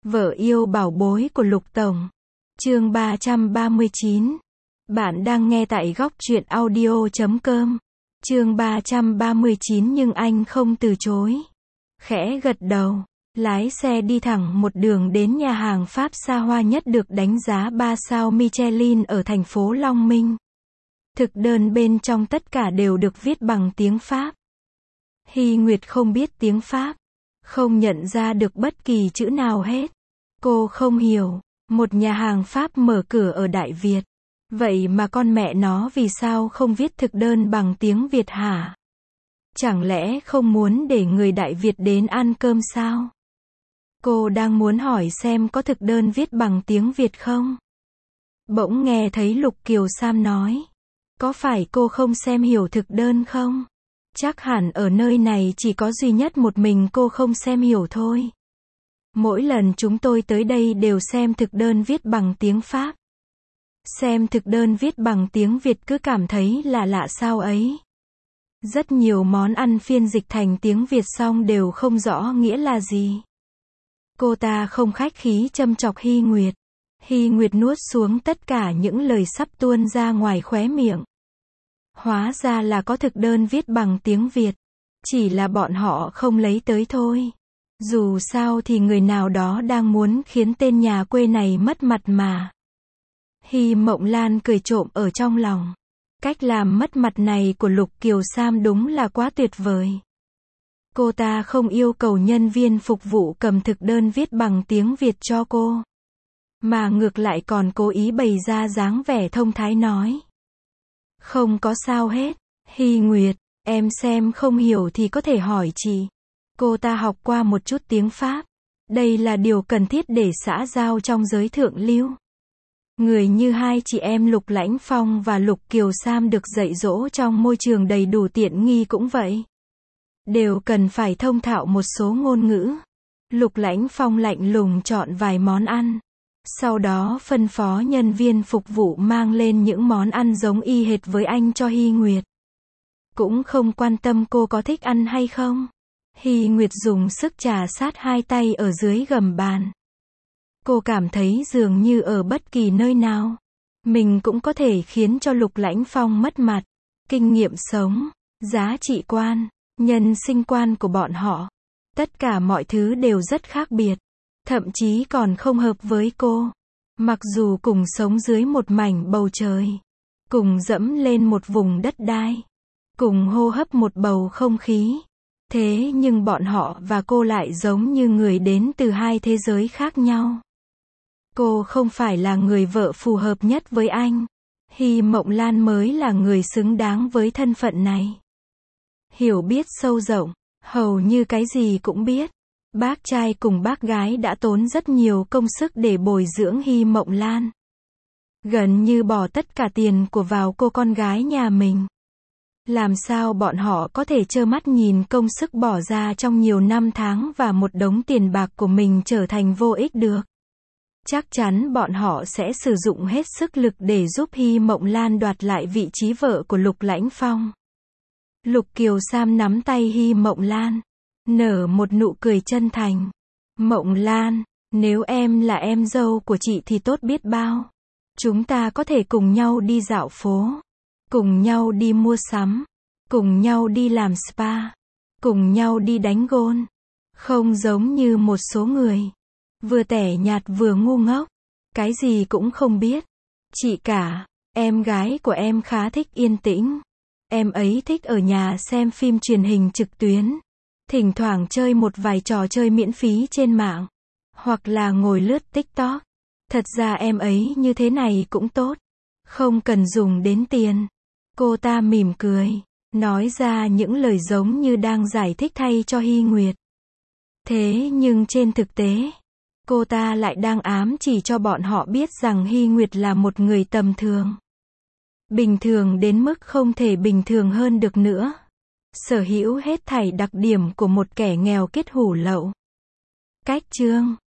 Vợ yêu bảo bối của Lục Tổng. Chương 339. Bạn đang nghe tại góc truyện audio.com. Chương 339 nhưng anh không từ chối. Khẽ gật đầu, lái xe đi thẳng một đường đến nhà hàng Pháp xa hoa nhất được đánh giá 3 sao Michelin ở thành phố Long Minh. Thực đơn bên trong tất cả đều được viết bằng tiếng Pháp. Hy Nguyệt không biết tiếng Pháp, không nhận ra được bất kỳ chữ nào hết. Cô không hiểu, một nhà hàng Pháp mở cửa ở Đại Việt. Vậy mà con mẹ nó vì sao không viết thực đơn bằng tiếng Việt hả? Chẳng lẽ không muốn để người Đại Việt đến ăn cơm sao? Cô đang muốn hỏi xem có thực đơn viết bằng tiếng Việt không? Bỗng nghe thấy Lục Kiều Sam nói. Có phải cô không xem hiểu thực đơn không? Chắc hẳn ở nơi này chỉ có duy nhất một mình cô không xem hiểu thôi. Mỗi lần chúng tôi tới đây đều xem thực đơn viết bằng tiếng Pháp. Xem thực đơn viết bằng tiếng Việt cứ cảm thấy là lạ sao ấy. Rất nhiều món ăn phiên dịch thành tiếng Việt xong đều không rõ nghĩa là gì. Cô ta không khách khí châm chọc Hy Nguyệt. Hy Nguyệt nuốt xuống tất cả những lời sắp tuôn ra ngoài khóe miệng. Hóa ra là có thực đơn viết bằng tiếng Việt. Chỉ là bọn họ không lấy tới thôi. Dù sao thì người nào đó đang muốn khiến tên nhà quê này mất mặt mà. Hy Mộng Lan cười trộm ở trong lòng. Cách làm mất mặt này của Lục Kiều Sam đúng là quá tuyệt vời. Cô ta không yêu cầu nhân viên phục vụ cầm thực đơn viết bằng tiếng Việt cho cô. Mà ngược lại còn cố ý bày ra dáng vẻ thông thái nói. Không có sao hết. Hy Nguyệt, em xem không hiểu thì có thể hỏi chị. Cô ta học qua một chút tiếng Pháp. Đây là điều cần thiết để xã giao trong giới thượng lưu. Người như hai chị em Lục Lãnh Phong và Lục Kiều Sam được dạy dỗ trong môi trường đầy đủ tiện nghi cũng vậy. Đều cần phải thông thạo một số ngôn ngữ. Lục Lãnh Phong lạnh lùng chọn vài món ăn. Sau đó phân phó nhân viên phục vụ mang lên những món ăn giống y hệt với anh cho Hy Nguyệt. Cũng không quan tâm cô có thích ăn hay không. Hy Nguyệt dùng sức trà sát hai tay ở dưới gầm bàn. Cô cảm thấy dường như ở bất kỳ nơi nào, mình cũng có thể khiến cho Lục Lãnh Phong mất mặt. Kinh nghiệm sống, giá trị quan, nhân sinh quan của bọn họ. Tất cả mọi thứ đều rất khác biệt. Thậm chí còn không hợp với cô. Mặc dù cùng sống dưới một mảnh bầu trời. Cùng dẫm lên một vùng đất đai. Cùng hô hấp một bầu không khí. Thế nhưng bọn họ và cô lại giống như người đến từ hai thế giới khác nhau. Cô không phải là người vợ phù hợp nhất với anh. Hy Mộng Lan mới là người xứng đáng với thân phận này. Hiểu biết sâu rộng, hầu như cái gì cũng biết. Bác trai cùng bác gái đã tốn rất nhiều công sức để bồi dưỡng Hy Mộng Lan. Gần như bỏ tất cả tiền của vào cô con gái nhà mình. Làm sao bọn họ có thể trơ mắt nhìn công sức bỏ ra trong nhiều năm tháng và một đống tiền bạc của mình trở thành vô ích được. Chắc chắn bọn họ sẽ sử dụng hết sức lực để giúp Hy Mộng Lan đoạt lại vị trí vợ của Lục Lãnh Phong. Lục Kiều Sam nắm tay Hy Mộng Lan, nở một nụ cười chân thành. Mộng Lan, nếu em là em dâu của chị thì tốt biết bao. Chúng ta có thể cùng nhau đi dạo phố, cùng nhau đi mua sắm, cùng nhau đi làm spa, cùng nhau đi đánh gôn. Không giống như một số người, vừa tẻ nhạt vừa ngu ngốc, cái gì cũng không biết. Chị cả, em gái của em khá thích yên tĩnh. Em ấy thích ở nhà xem phim truyền hình trực tuyến. Thỉnh thoảng chơi một vài trò chơi miễn phí trên mạng. Hoặc là ngồi lướt TikTok. Thật ra em ấy như thế này cũng tốt. Không cần dùng đến tiền. Cô ta mỉm cười, nói ra những lời giống như đang giải thích thay cho Hy Nguyệt. Thế nhưng trên thực tế, cô ta lại đang ám chỉ cho bọn họ biết rằng Hy Nguyệt là một người tầm thường. Bình thường đến mức không thể bình thường hơn được nữa. Sở hữu hết thảy đặc điểm của một kẻ nghèo kết hủ lậu. Cách chương